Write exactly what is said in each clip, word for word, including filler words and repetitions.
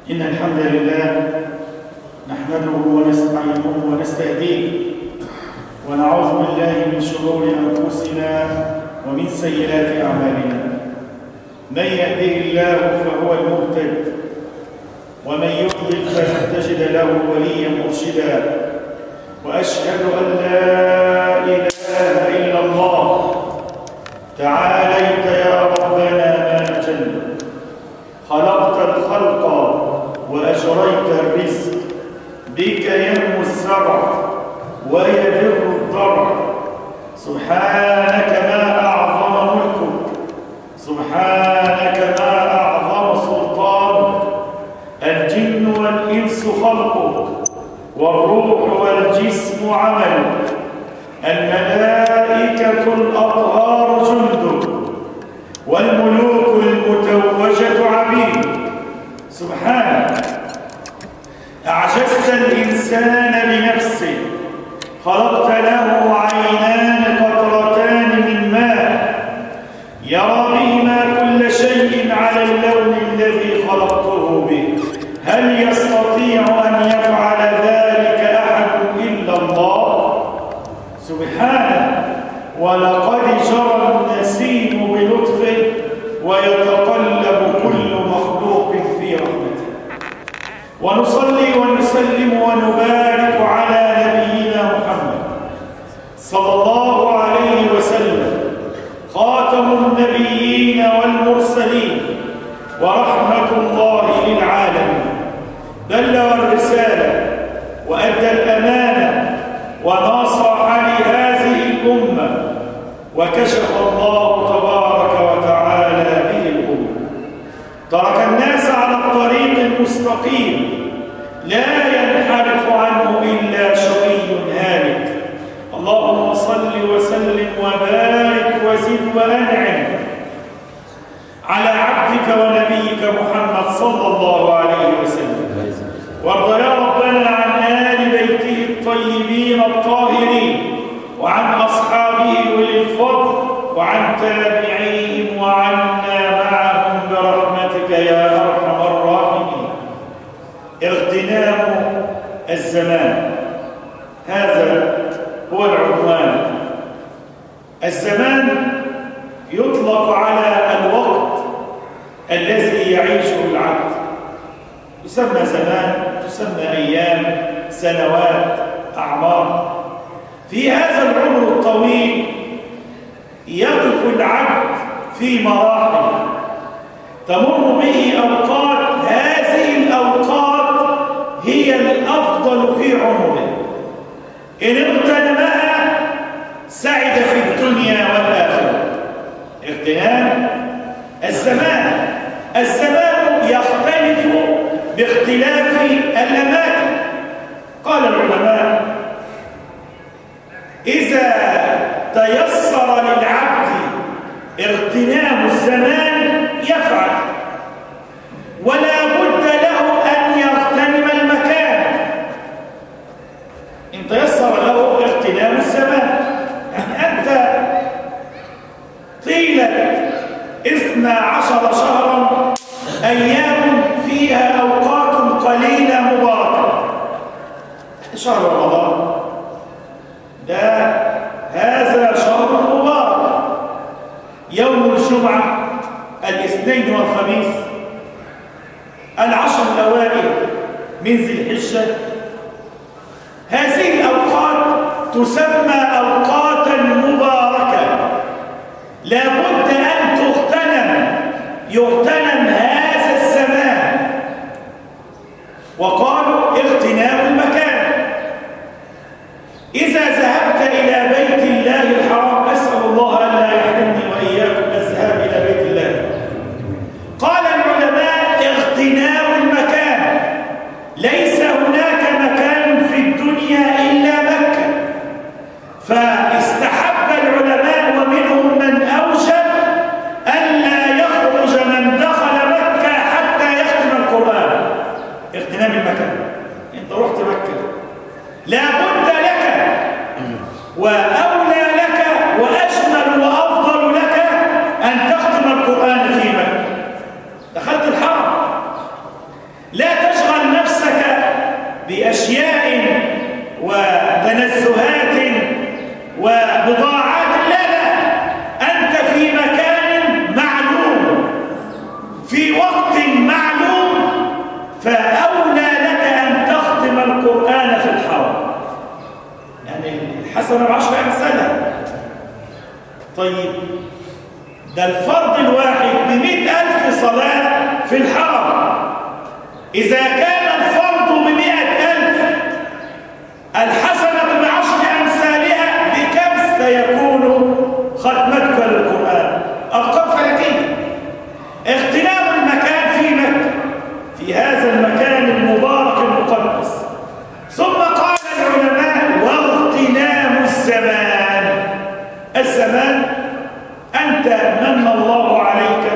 إن الحمد لله نحمده ونستعينه ونستهديه ونعوذ بالله من شرور أنفسنا ومن سيئات أعمالنا. من يهده الله فهو المهتد ومن يضلل فلن تجد له وليا مرشدا. وأشهد أن لا إله إلا الله تعاليت يا ربنا ما أجل. خلقت الخلق وأجريت الرزق، بك ينمو الزرع ويدر الضرع. سبحانك ما أعظم ملكك، سبحانك ما أعظم سلطانك. الجن والإنس خلقك، والروح والجسم عملك. الملائكة الأطهار جندك، والملوك المتوجة عبيدك. سبحانك أعجزت الإنسان بنفسه، خلقت له عينان قطرتان من ماء يرى بهما كل شيء على اللون الذي خلقته به. هل يستطيع أن يفعل ذلك أحد إلا الله؟ سبحانه. ولقد جرى النسيم بلطفه، ويتقلب كل مخلوق في رحمته. ونصلي ونسلم ونبارك على نبينا محمد صلى الله عليه وسلم، خاتم النبيين والمرسلين ورحمة الله للعالمين. بلغ الرسالة وأدى الأمانة وناصح لهذه الأمة، وكشف الله تبارك وتعالى به الأمة. ترك الناس على الطريق المستقيم لا ينحرف عنه إلا شقي هالك. اللهم صل وسلم وبارك وزد وأنعم على عبدك ونبيك محمد صلى الله عليه وسلم. وارض يا ربنا عن آل بيته الطيبين الطاهرين، وعن أصحابه أولي الفضل، وعن تابعيهم، وعنا معهم برحمتك يا أرحم الراحمين. اغتنام الزمان، هذا هو العنوان. الزمان يطلق على الوقت الذي يعيشه العبد، يسمى زمان، تسمى أيام، سنوات، أعمار. في هذا العمر الطويل يقف العبد في مراحل تمر به أوقات، هذه الأوقات هي الأفضل في عمره. إن اغتنمها سعد في الدنيا والآخرة. اغتنام الزمان. الزمان يختلف باختلاف الأماكن. قال العلماء: إذا تيسر للعبد اغتنام الزمان يفعل، ولا بد له أن يغتنم المكان. إن تيسر له اغتنام الزمان، يعني أنت طيلة اثنا عشر شهرا أيام فيها أوقات قليلة مباركة. شهر رمضان ده هذا شهر مبارك، يوم الجمعة، الاثنين والخميس، العشر الأوائل من ذي الحجة. هذه الأوقات تسمى أوقاتا مباركة، لا بد أن تغتنم. يغتنم هذا الزمان. وقالوا اغتنام المكان. إذا ذهبت إلى بيت الله الحرام، أسأل الله أن لا يحرمني وإياكم الذهاب إلى بيت الله. قال العلماء: اغتنام المكان. ليس هناك مكان في الدنيا إلا مكة. فاستحب العلماء ومنهم من أوجب أن لا يخرج من دخل الحسنة بعشر أمثالها. طيب ده الفرض الواحد بمئة ألف صلاة في الحرم. إذا كان الفرض بمئة ألف الحسنة بعشر أمثالها بكم سيكون ختمتك للقرآن؟ أرقام فلكية. اغتنام المكان في مكة، في هذا المكان المبارك المقدس. ثم قال العلماء واغتنام الزمان. الزمان أنت من الله عليك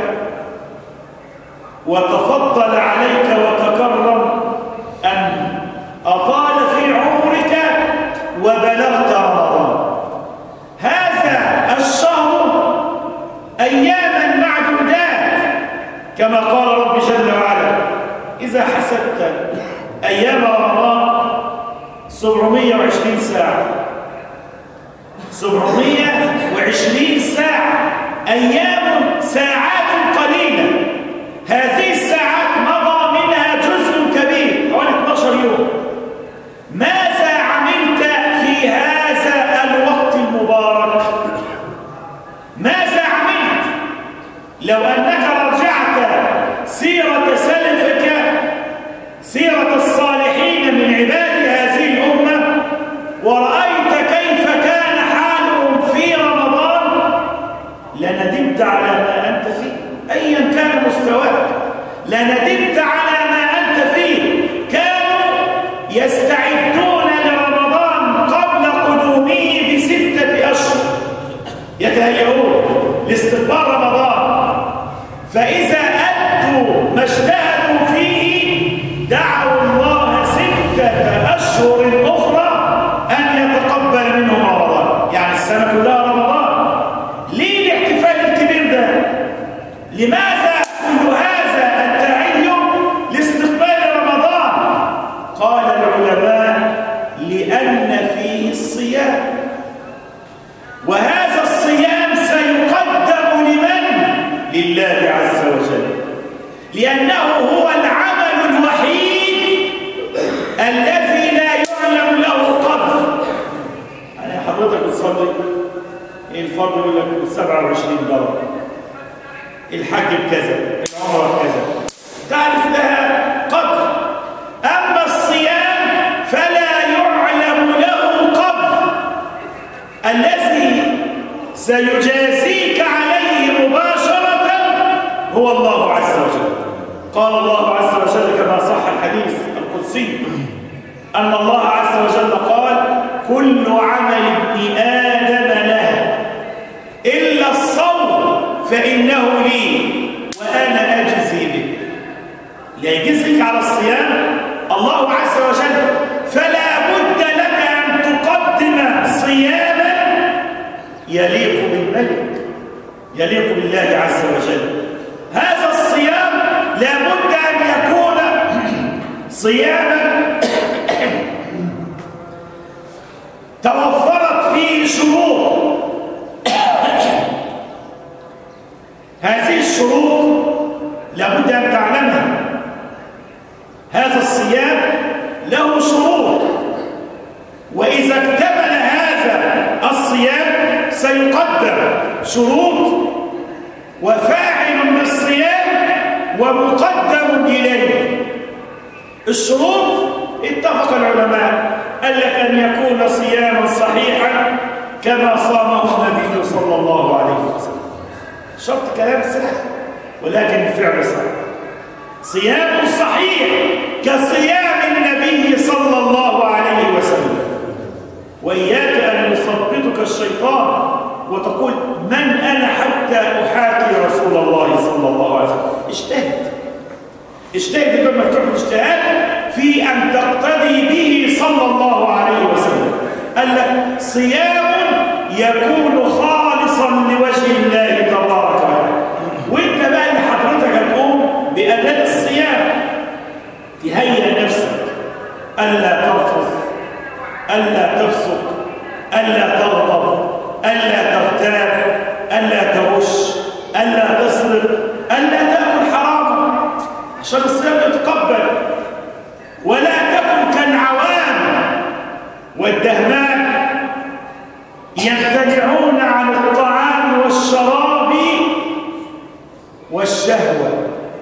وتفضل عليك وتكرم أن أطال في عمرك وبلغت رمضان. هذا الشهر أياما معدودات كما قال رب جل وعلا إذا حسبت أيام رمضان سبعمائة وعشرين ساعة، سبعمائة وعشرين ساعة، أيام ساعات قليلة. هذه الساعات مضى منها جزء كبير حوالي اثني عشر يوم. ماذا عملت في هذا الوقت المبارك؟ ماذا عملت؟ لو أنك رجعت سيرة سلفك، سيرة الصالحين من عباد هذه الأمة، ورأيت كيف كان حالهم في رمضان لندمت على ما أنت فيه أيا كان مستواك، لندمت على ما أنت فيه. كانوا يستعدون لرمضان قبل قدومه بستة أشهر، يتهيئون لاستقبال رمضان، فإذا أدوا ما اجتهدوا فيه دعوا الله ستة أشهر أخرى أن يتقبل منهم رمضان، يعني السنة كلها رمضان. ليه الاحتفال الكبير ده؟ لماذا كل هذا التعين لاستقبال رمضان؟ قال العلماء لأن فيه الصيام، وهذا الصيام سيقدم لمن؟ لله عز وجل، لأنه هو العمل الوحيد الذي لا يعلم له قدر. يعني حضرتك بتصلي الفرض يقول لك سبعة وعشرين درجة، الحج بكذا، العمرة بكذا، تعرف لها قدر. أما الصيام فلا يعلم له قدر. الذي سيجازيك عليه مباشرة هو الله عز وجل. قال الله عز وجل كما صح الحديث القدسي أن الله عز وجل قال كل عمل ابن آدم له إلا الصوم فإنه لي وأنا أجزي به. ليجزيك على الصيام الله عز وجل، فلا بد لك أن تقدم صياما يليق بالملك، يليق بالله عز وجل. هذا الصيام لا بد أن يكون صياما توفرت فيه شروط. هذه الشروط لابد أن تعلمها. هذا الصيام له شروط، وإذا اكتمل هذا الصيام سيقدم شروط وفاعل للصيام ومقدم إليه. الشروط اتفق العلماء قال لك أن يكون صياما صحيحا كما صامه النبي صلى الله عليه وسلم. شرط كلام سهل ولكن الفعل صحيح. صيام صحيح كصيام النبي صلى الله عليه وسلم. وإياك أن يثبطك الشيطان وتقول من أنا حتى أحاكي رسول الله صلى الله عليه وسلم. اجتهد اجتهد يكون مفتوح الاجتهاد في أن تقتدي به صلى الله عليه وسلم. قال لك صيام يكون خالصا لوجه الله تبارك وتعالى. وانت بقى اللي حضرتك هتقوم بأداء الصيام، تهيئ نفسك ألا ترفض، ألا تفسق، ألا تغضب، ألا تغتاب، ألا تغش، ألا تسرق، ألا تأكل حراما عشان الصيام يتقبل. ولا تكن كالعوام والدهمان والشهوة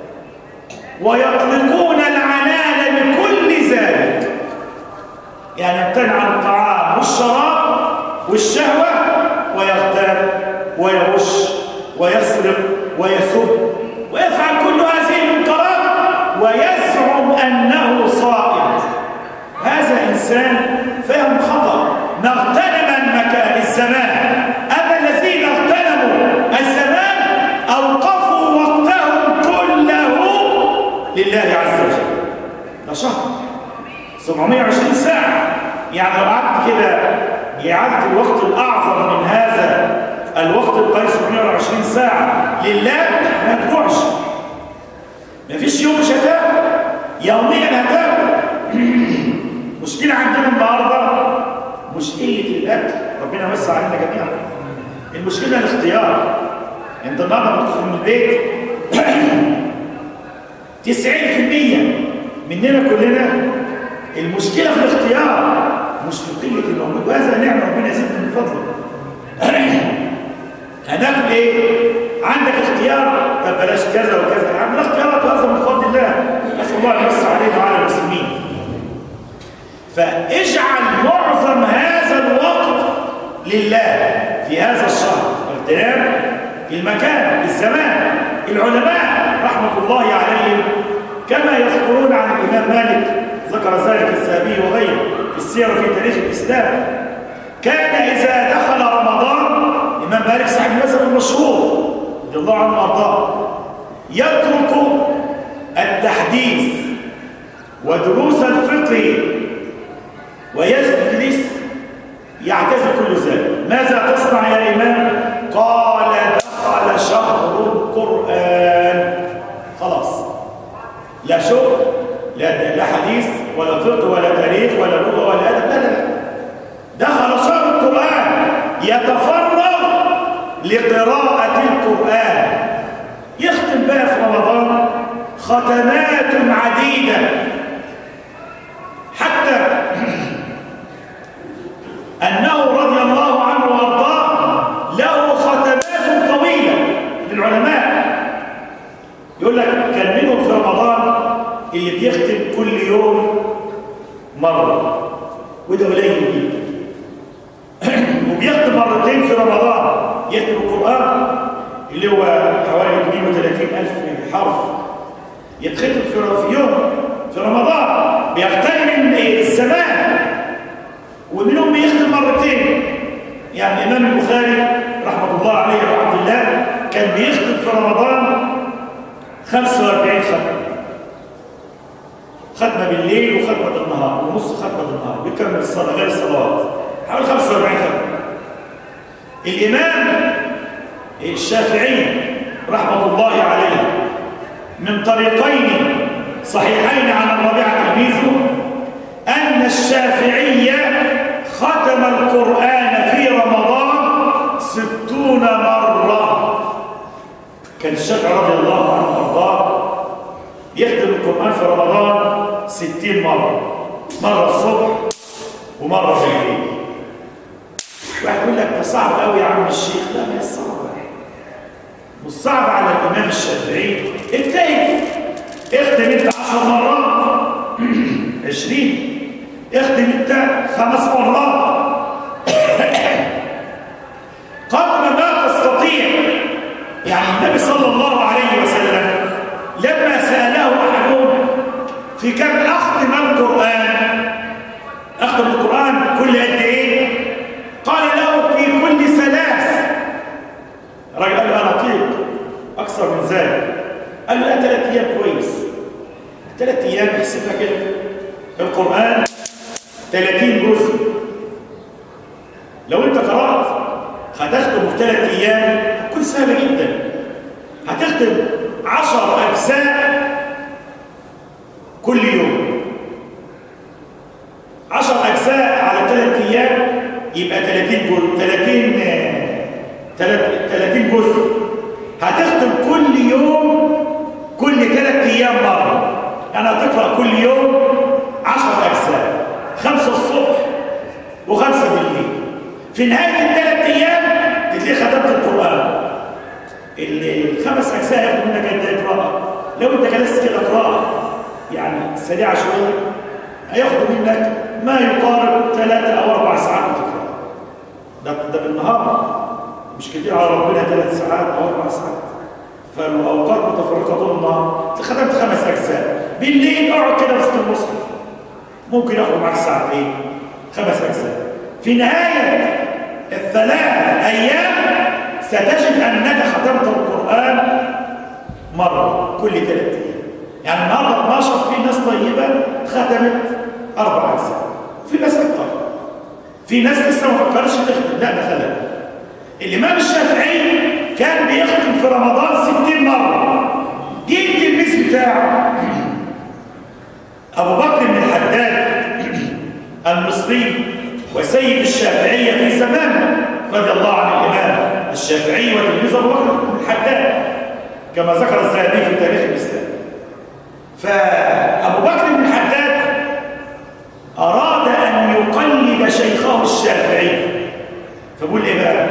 ويطلقون العنان بكل ذلك، يعني يمتنع عن الطعام والشراب والشهوة ويغتاب ويغش ويسرق ويسب ويفعل كل هذه المنكرات ويزعم أنه صائم. هذا إنسان فهم خطأ. نغتنم مكان الزمان، أما الذين اغتنموا الزمان أوقفوا وقتهم كله لله عز وجل. ده شهر سبعمائة وعشرين ساعة، يعني لو قعدت كده جعلت الوقت الأعظم من هذا الوقت القليل سبعمائة وعشرين ساعة لله ما تجوعش. مفيش يوم مش هتاكل، يوميا هتاكل. مشكلة عندنا النهارده مش قلة الأكل، ربنا يوسع علينا جميعا. المشكلة الاختيار. أنت النهارده بتدخل من البيت تسعين في المية مننا كلنا المشكلة في الاختيار مش في قلة الموجود، وهذا نعمة ربنا يزيدنا من فضله. هناكل ايه؟ عندك اختيار، طب بلاش كذا وكذا، عندنا اختيارات وهذا من فضل الله، نسأل الله ان يوسع علينا وعلى المسلمين. فاجعل معظم هذا الوقت لله في هذا الشهر، اغتنام المكان، الزمان. العلماء رحمة الله عليهم كما يذكرون عن الإمام مالك، ذكر ذلك الذهبي وغيره في السير في تاريخ الإسلام، كان إذا دخل رمضان، الإمام مالك صاحب المذهب المشهور رضي الله عنه وارضاه، يترك التحديث ودروس الفقه ويجلس يعتزل كل ذلك. ماذا تصنع يا إمام؟ قال دخل شهر القرآن. خلاص، لا شغل، لا لا حديث ولا فقه ولا تاريخ ولا لغة ولا أدب، لا لا لا. دخل شهر القرآن يتفرغ لقراءة القرآن. يختم بقى في رمضان ختمات عديدة، حتى أنه رضي الله عنه وارضاه له ختمات طويلة للعلماء. يقول لك كان منهم في رمضان اللي بيختم كل يوم مرة، وده قليل جدا. وبيختم مرتين في رمضان، يختم القرآن اللي هو حوالي اثنين وثلاثين ألف حرف، يتختم في يوم في رمضان، بيغتنم الزمان. ومنهم بيختم مرتين، يعني الإمام البخاري رحمة الله عليه وعبد الله كان بيختم في رمضان خمسة وأربعين ختمة، ختمة بالليل وختمة النهار ونص ختمة النهار، بيكمل الصلاة غير الصلوات، حوالي خمسة وأربعين ختمة. الإمام الشافعي رحمة الله عليه من طريقين صحيحين عن الربيع تلميذه أن الشافعي ختم القرآن في رمضان ستون مرة. كان الشافعي رضي الله عنه وارضاه يختم القرآن في رمضان ستين مرة، مرة الصبح ومرة في الليل. واحد يقول لك ده صعب قوي يا عم الشيخ. لا، مش صعب، مش صعب على الإمام الشافعي. اجتهد، اختم انت عشر مرات، عشرين، اختم انت خمس مرات، قدر ما تستطيع. يعني النبي صلى الله عليه وسلم لما سأله أحدهم في كم أختم القرآن، أختم القرآن كل قد إيه؟ قال له في كل ثلاث. الراجل قال له أنا أطيق أكثر من ذلك. قال له لا، ثلاث أيام كويس. ثلاث أيام احسبها كده، القرآن ثلاثين جزء. لو أنت قرأت هتختم في ثلاث أيام هتكون سهلة جدا. هتختم عشر أجزاء كل يوم، عشر أجزاء على ثلاث أيام يبقى ثلاثين جزء، ثلاثين ثلاثين جزء. هتختم كل يوم كل ثلاث أيام مرة، يعني هتقرأ كل يوم عشر أجزاء، خمسة الصبح وخمسة بالليل. في نهاية الثلاث أيام تلاقي ختمت القرآن. الخمس أجزاء ياخدوا منك قد قراءة. لو أنت جلست كده قراءة يعني سريعة شوية هياخدوا منك ما يقارب ثلاثة أو أربع ساعات تقرأ. ده ده بالنهار مش كتير على ربنا ثلاث ساعات أو أربع ساعات. فالأوقات متفرقة طول النهار. خدمت خمس أجزاء. بالليل أقعد كده وسط المصحف ممكن ياخد معك ساعتين خمس أجزاء. في نهاية الثلاث أيام ستجد أنك ختمت القرآن مرة كل ثلاث أيام. يعني النهارده اتناشر في ناس طيبة ختمت أربع أجزاء، في ناس أكتر، في ناس لسه ما فكرش تختم، لا ده خلل. الإمام الشافعي كان بيختم في رمضان ستين مرة. جه التلميذ بتاعه أبو بكر بن الحداد المصري وسيد الشافعية في زمانه رضي الله عن الإمام الشافعي وتلميذ أبو بكر بن الحداد كما ذكر الذهبي في تاريخ الإسلام. فأبو بكر بن الحداد أراد أن يقلد شيخه الشافعي، فقول إيه بقى؟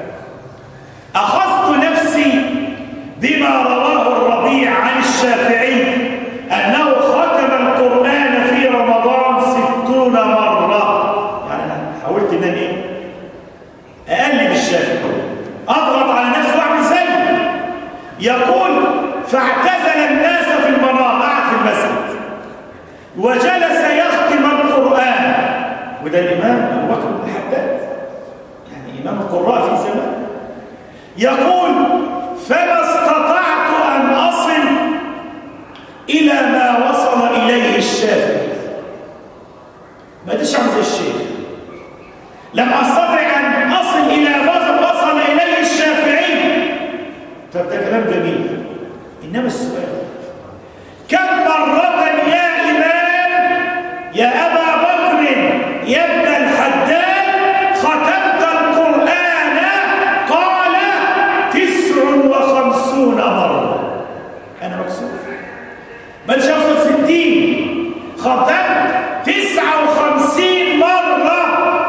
أخذت نفسي بما رواه الربيع عن الشافعي أنه ختم القرآن في رمضان ستون مرة. يعني أنا حاولت أن أنا أقلد الشافعي، أضغط على نفسي وأعمل زيه. يقول فاعتزل الناس في المنام، قعد في المسجد وجلس يختم القرآن. وده الإمام أبو بكر بن الحداد يعني إمام القراء في زمان. يقول فما استطعت أن أصل إلى ما وصل إليه الشافعي. ما ديش عمل زي الشيخ. لم أستطع أن أصل إلى ما وصل إليه الشافعي. طب ده كلام جميل. إنما السؤال كم مرة يا إمام يا أبا بكر يا ابن الحداد ختمت القرآن؟ قال تسع وخمسون مرة. أنا مكسوف بل شخص ستين. ختمت تسعة وخمسين مرة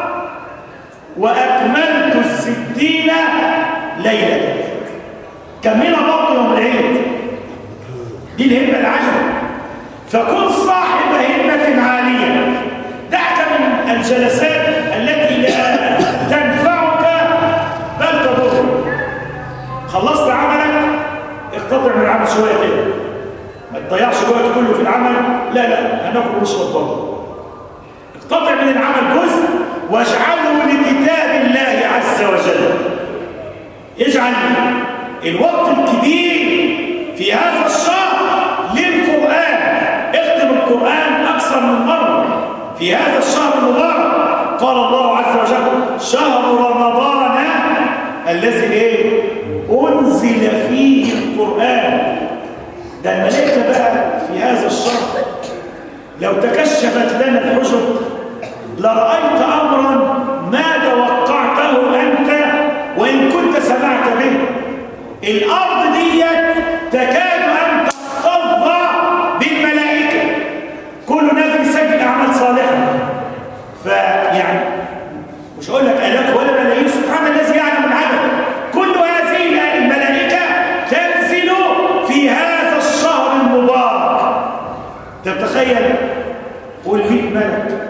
وأكملت الستين ليلة. كملها برضه يوم العيد. دي الهمة العالية. فكن صاحب همة عالية. دعك من الجلسات التي لا تنفعك بل تضرك. خلصت عملك اقتطع من العمل شوية كده. ما تضيعش الوقت كله في العمل. لا لا هناكل ونشرب برضه. اقتطع من العمل جزء واجعله لكتاب الله عز وجل. اجعل الوقت الكبير في هذا الشهر للقرآن. اختم القرآن أكثر من مرة في هذا الشهر المبارك. قال الله عز وجل شهر رمضان الذي ايه أنزل فيه القرآن. ده الملائكة بقى في هذا الشهر لو تكشفت لنا الحجب لرأيت أمرا ما توقعته أنت وإن كنت سمعت به. الأرض دي تكاد أن تختض بالملائكة. كل نازل يسجل أعمال صالحة. فيعني مش هقول لك آلاف ولا ملايين، سبحان الذي يعلم العدد. كل هذه الملائكة تنزل في هذا الشهر المبارك. تتخيل قول مئة ملك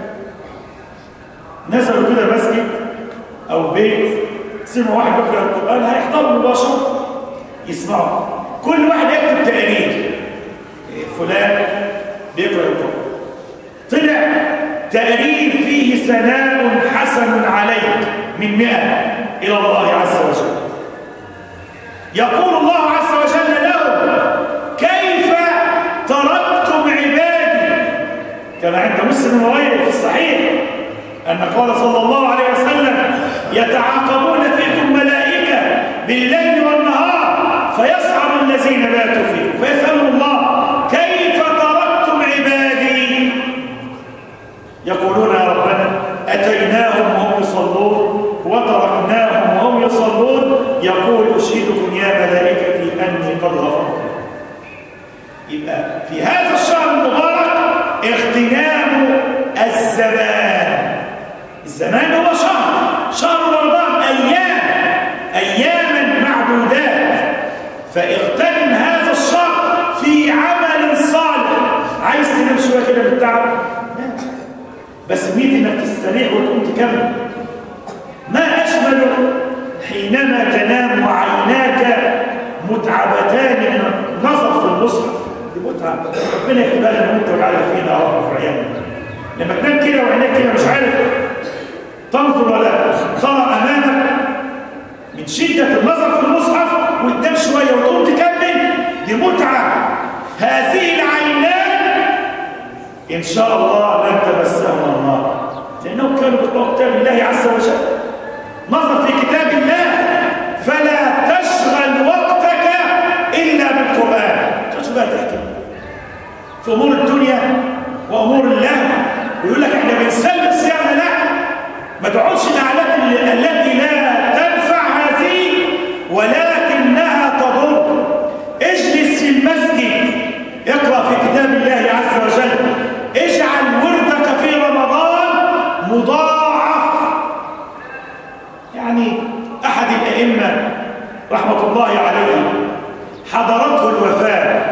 نزلوا كده مسجد أو بيت سمعوا واحد بيقرأ القرآن هيحضروا مباشرة يسمعوا. كل واحد يكتب تقرير فلان بيقرأ القرآن طلع تقرير فيه ثناء حسن عليك من مئة إلى الله عز وجل. يقول الله عز وجل له كيف تركتم عبادي كما عند مسلم وغيره في الصحيح أن قال صلى الله عليه وسلم يتعاقبون فيكم ملائكة بالليل والنهار فيسعر الذين باتوا فيكم فيسألهم الله كيف تركتم عبادي. يقولون يا ربنا أتيناهم وهم يصلون وتركناهم وهم يصلون. يقول أشهدكم يا ملائكتي أني قد غفرت. يبقى في هذا الشهر المبارك اغتنام الزمان. الزمان هو شهر شهر رمضان أيام أياما معدودات. اغتنم هذا الشهر في عمل صالح. عايز تنام شويه كده بالتعب، بس مين انك تستريح وتقوم تكمل. ما اشمل حينما تنام وعيناك متعبتان من النظر في المصحف. دي متعه ربنا يكتبها لنا وانت وجعلها فينا يا رب في عيالنا. لما تنام كده وعيناك كده مش عارف تنظر ولا ترى امامك من شده النظر في المصحف، وتنام شويه وتقوم تكمل، دي متعه. هذه العينان ان شاء الله لن تمسهما النار، لانهم كانوا بيقرأوا كتاب الله عز وجل. نظر في كتاب الله، فلا تشغل وقتك الا بالقران. تقعدش بقى تحكي في امور الدنيا وامور الله ويقول لك احنا بنسلم صيامنا. لا، ما تقعدش القعدات التي لا تنفع هذه ولكنها تضر. اجلس في المسجد، اقرأ في كتاب الله عز وجل، اجعل وردك في رمضان مضاعف. يعني أحد الأئمة رحمة الله عليه حضرته الوفاة،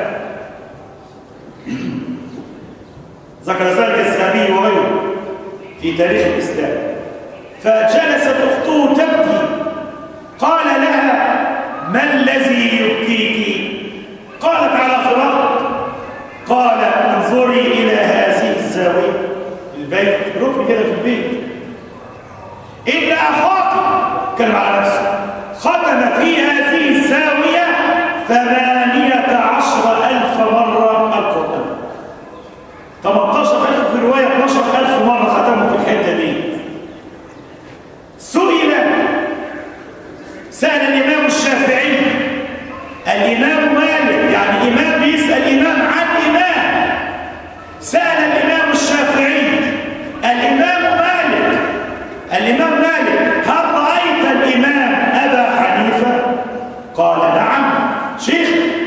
ذكر ذلك الذهبي وغيره في تاريخ الإسلام، فجلست أخته تبكي، قال لها: ما الذي يبكيك؟ قالت: على فراق. قال: انظري إلى هذه الزاوية، البيت ركن كده في البيت، إن أخاك كلم على نفسه ختم في هذه الزاوية ثمانية عشر ألف مرة القرآن. ثمانية عشر ألف في الرواية، اثنا عشر ألف مرة ختموا في الحتة دي. سئل سأل الإمام الشافعي الإمام مالك، يعني إمام بيسأل إمام عن إمام، سأل الإمام الشافعي الإمام مالك الإمام مالك: هل رأيت الإمام أبا حنيفة؟ قال: نعم شيخ،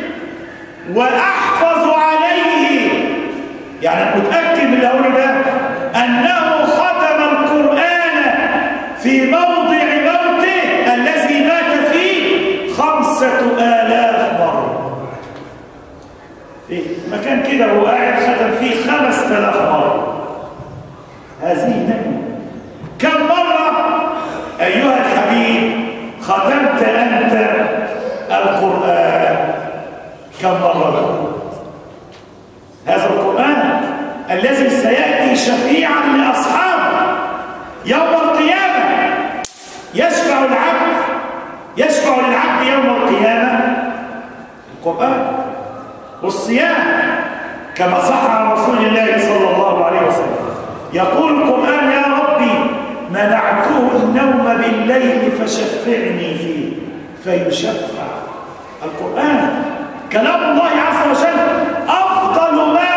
وأحفظ عليه، يعني متأكد من اللي أقوله ده أنه ختم القرآن في موضع موته الذي مات فيه خمسة آلاف مرة. في مكان كده هو قاعد ختم فيه خمسة آلاف مرة. هذه نعمة. كم مرة أيها الحبيب ختمت أنت القرآن؟ كم مرة؟ هذا القرآن الذي سيأتي شفيعا لأصحابه يوم القيامة، يشفع العبد يشفع للعبد يوم القيامة القرآن والصيام، كما صح عن رسول الله صلى الله عليه وسلم. يقول القرآن: يا ربي منعته النوم بالليل فشفعني فيه، فيشفع. القرآن كلام الله عز وجل أفضل ما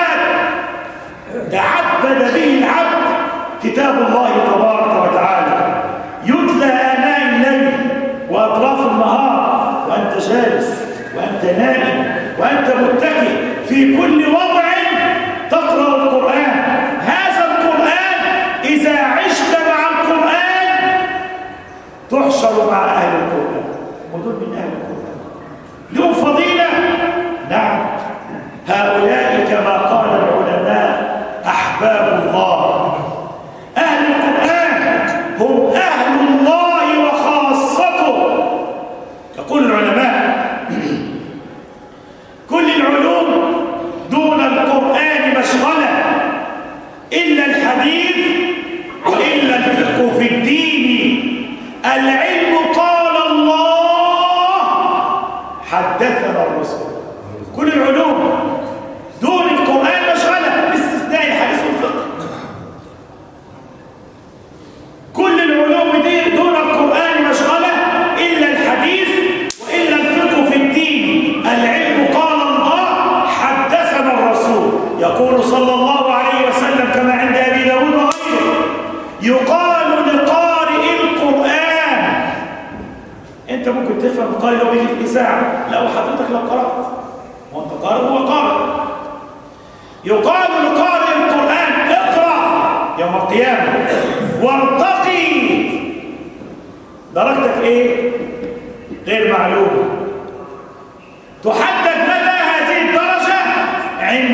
تعبد به العبد، كتاب الله تبارك وتعالى، يتلى آناء الليل وأطراف النهار، وأنت جالس وأنت نائم وأنت متكئ، في كل وضع تقرأ القرآن. هذا القرآن إذا عشت مع القرآن تحشر مع أهل القرآن، ودول من أهل القرآن لهم فضيلة. نعم، هؤلاء كما قال العلماء أحباب الله. أهل القرآن هم أهل الله وخاصته. يقول العلماء: كل العلوم دون القرآن مشغلة إلا الحديث وإلا الفقه في الدين. العلم قال الله حدثنا الرسول. كل العلوم دون القرآن مشغلة باستثناء الحديث والفقه. كل العلوم دي دون القرآن مشغلة إلا الحديث وإلا الفقه في الدين. العلم قال الله حدثنا الرسول. يقول صلى الله عليه وسلم كما عند أبي داود وغيره: يقال لقارئ القرآن. أنت ممكن تفهم قارئ لو بيجي في الإذاعة، لا وحضرتك لو قرأت وأنت قارئ هو قارئ. يقال لقارئ القرآن: اقرأ يوم القيامة وارتقي. درجتك ايه؟ غير معلومة. تحدث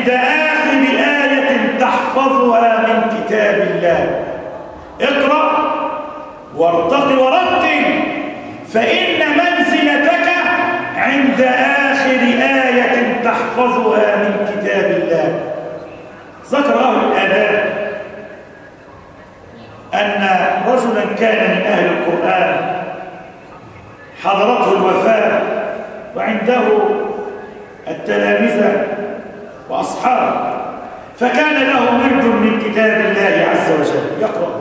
عند آخر آية تحفظها من كتاب الله. اقرأ وارتق ورتل فإن منزلتك عند آخر آية تحفظها من كتاب الله. ذكر أهل الآداب أن رجلا كان من أهل القرآن حضرته الوفاة وعنده التلامذة وأصحابه، فكان له ورد من كتاب الله عز وجل يقرأ.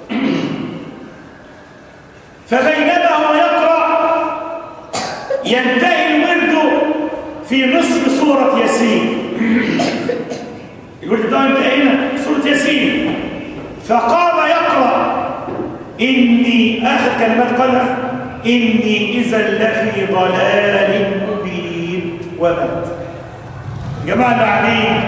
فبينما هو يقرأ ينتهي الورد في نصف سورة ياسين. الورد ده انتهينا سورة ياسين، فقام يقرأ إني آخر كلمات قالها إني إذا لفي ضلال مبين ومات. جماعة العليم،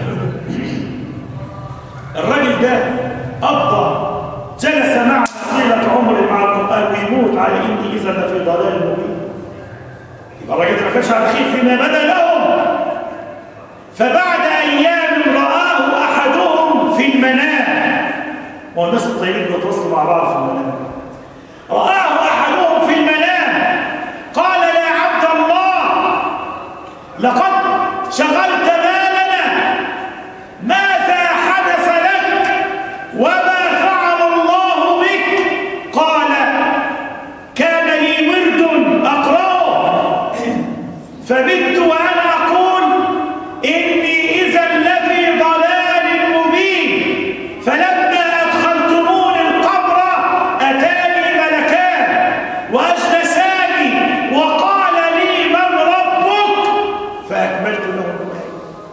الراجل ده قضى جلس مع طيلة عمره مع القرآن ويموت على إني إذا لفي ضلال مبين. يبقى الراجل ده ما كانش على خير فيما بدا لهم. فبعد أيام رآه أحدهم في المنام، والناس الطيبين بيتواصلوا مع بعض في المنام. رآه أحدهم في المنام قال يا عبد الله لقد شغلت بالنا، ماذا حدث لك وما فعل الله بك؟ قال كان لي ورد أقرأه فبت وأنا أقول إني إذا لفي ضلال مبين، فلما أدخلتموني القبر أتاني ملكان وأجلساني وقال لي من ربك؟ فأكملت له الآية.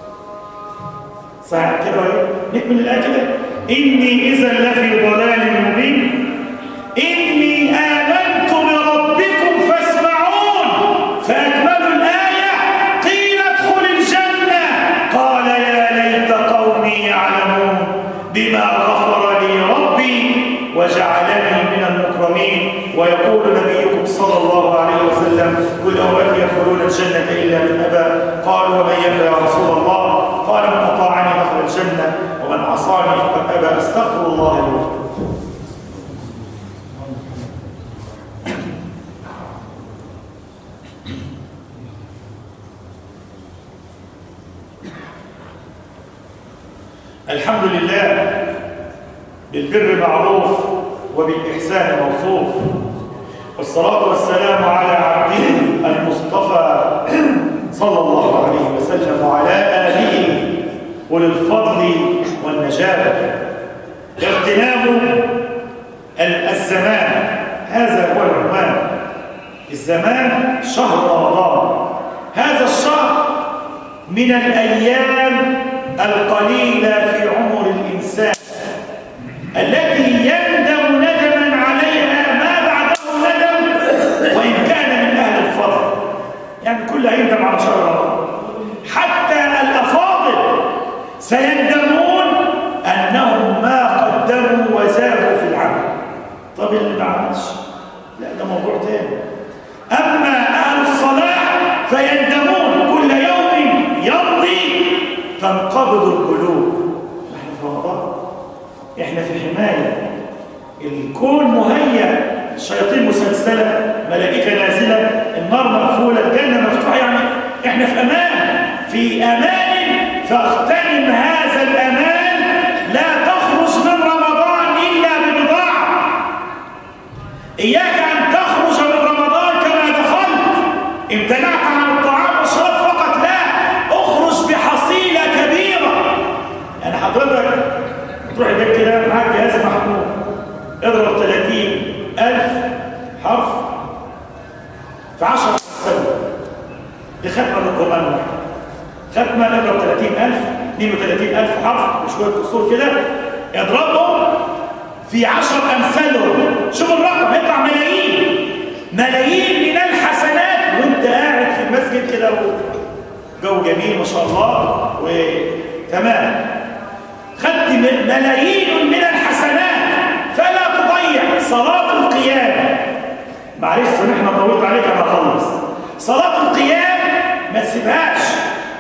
صحيح كده وإيه؟ نكمل الآية كده. إني إذا لفي ضلال مبين إني آمنت بربكم فاسمعون، فأكملوا الآية. قيل ادخل الجنة قال يا ليت قومي يعلمون بما غفر لي ربي وجعلني من المكرمين. ويقول نبيكم صلى الله عليه وسلم كل أمتي يدخلون الجنة إلا من أبى. قالوا ومن يأبى يا رسول الله؟ قال من أطاعني دخل الجنة ومن عصاني فقد أبى. أستغفر الله لي ولكم. الحمد لله، بالبر معروف وبالإحسان موصوف، والصلاة والسلام على عبده المصطفى صلى الله عليه وسلم وعلى آله أولي الفضل والنجابة. اغتنام الزمان، هذا هو العنوان. الزمان شهر رمضان، هذا الشهر من الأيام القليلة في عمر الإنسان التي يندم ندما عليها ما بعده ندم، وإن كان من أهل الفضل. يعني كل يندم على شهر رمضان، حتى الأفاضل سيندمون أنهم ما قدموا وزادوا في العمل. طب اللي ما عملش لا، ده موضوع تاني. أما أهل الصلاح فيندمون كل يوم يمضي تنقبض القلوب. احنا في رمضان، احنا في حماية، الكون مهيأ، الشياطين مسلسلة، ملائكة نازلة، النار مقفولة، الجنة مفتوحة. يعني احنا في أمان، في أمان. فاغتنم هذا الأمان، لا تخرج من رمضان إلا ببضاعة. إياك أن تخرج من رمضان كما دخلت، امتنعت عن الطعام والشراب فقط، لا، اخرج بحصيلة كبيرة. يعني حضرتك تروح البيت كده معاك جهاز محمول، اضرب ثلاثين ألف حرف في عشرة سنة، دي ختمة للقرآن واحد. ختمة اضرب ثلاثين ألف، اثنين وثلاثين ألف حرف وشوية قصور كده، اضربهم في عشر أمثالهم، شوف الرقم هيطلع ملايين ملايين من الحسنات وانت قاعد في المسجد كده جو جميل ما شاء الله وتمام. خدت ملايين من الحسنات، فلا تضيع صلاة القيام. معلش سامحنا طولت عليك، انا اخلص. صلاة القيام ما تسيبهاش. انت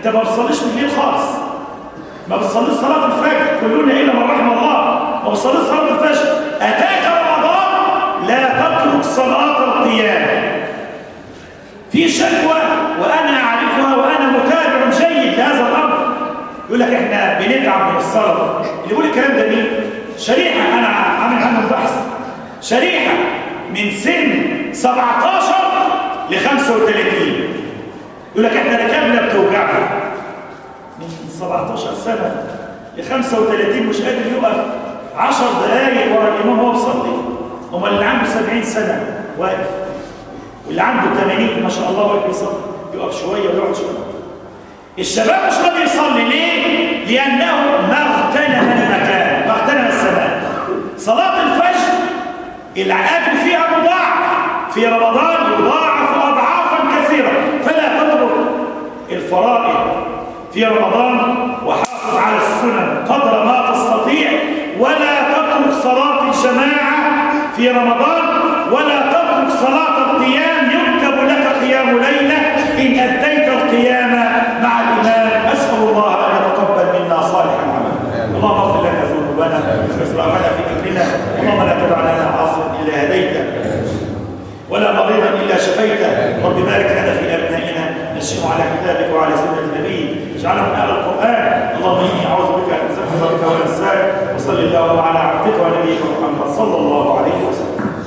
انت ما بتصليش بالليل خالص، ما بتصليش صلاه الفجر، كلنا الا من رحم الله، ما بتصليش صلاه الفجر. اتاك رمضان لا تترك صلاه القيام. في شكوى وانا اعرفها وانا متابع جيد لهذا الامر، يقول لك احنا بنتعب من الصلاه. اللي يقول الكلام ده مين؟ شريحه انا عامل عنه بحث، شريحه من سن سبعتاشر ل خمسة وثلاثين، يقول لك احنا ركبنا بتوجعنا من سبعتاشر سنه ل خمسة وثلاثين، مش قادر يقف عشر دقائق ورا الامام وهو بيصلي. امال اللي عنده سبعين سنه واقف، واللي عنده ثمانين ما شاء الله واقف يصلي، يقف شويه ويقعد شويه. الشباب مش راضي يصلي ليه؟ لانه ما اغتنم المكان، ما اغتنم الزمان. صلاه الفجر العقد فيها مضاعف، في رمضان يضاعف اضعافا كثيره، فلا تترك الفرائض في رمضان وحافظ على السنن قدر ما تستطيع، ولا تترك صلاه الجماعه في رمضان، ولا تترك صلاه القيام، يكتب لك قيام ليله ان اديت القيام مع الامام. اسال الله ان يتقبل منا صالح العمل. اللهم اغفر لنا ذنوبنا واسرافنا في امرنا، اللهم لا تدع لنا عاصيا الا هديته ولا مريضا الا شفيته. رب بارك لنا في ابنائنا، نشئهم على كتابك وعلى سنه نبيك، اجعلهم من اهل القران. اللهم اني اعوذ بك ان ازكى بك وانساك، وصل اللهم على عبدك ونبيك محمد صلى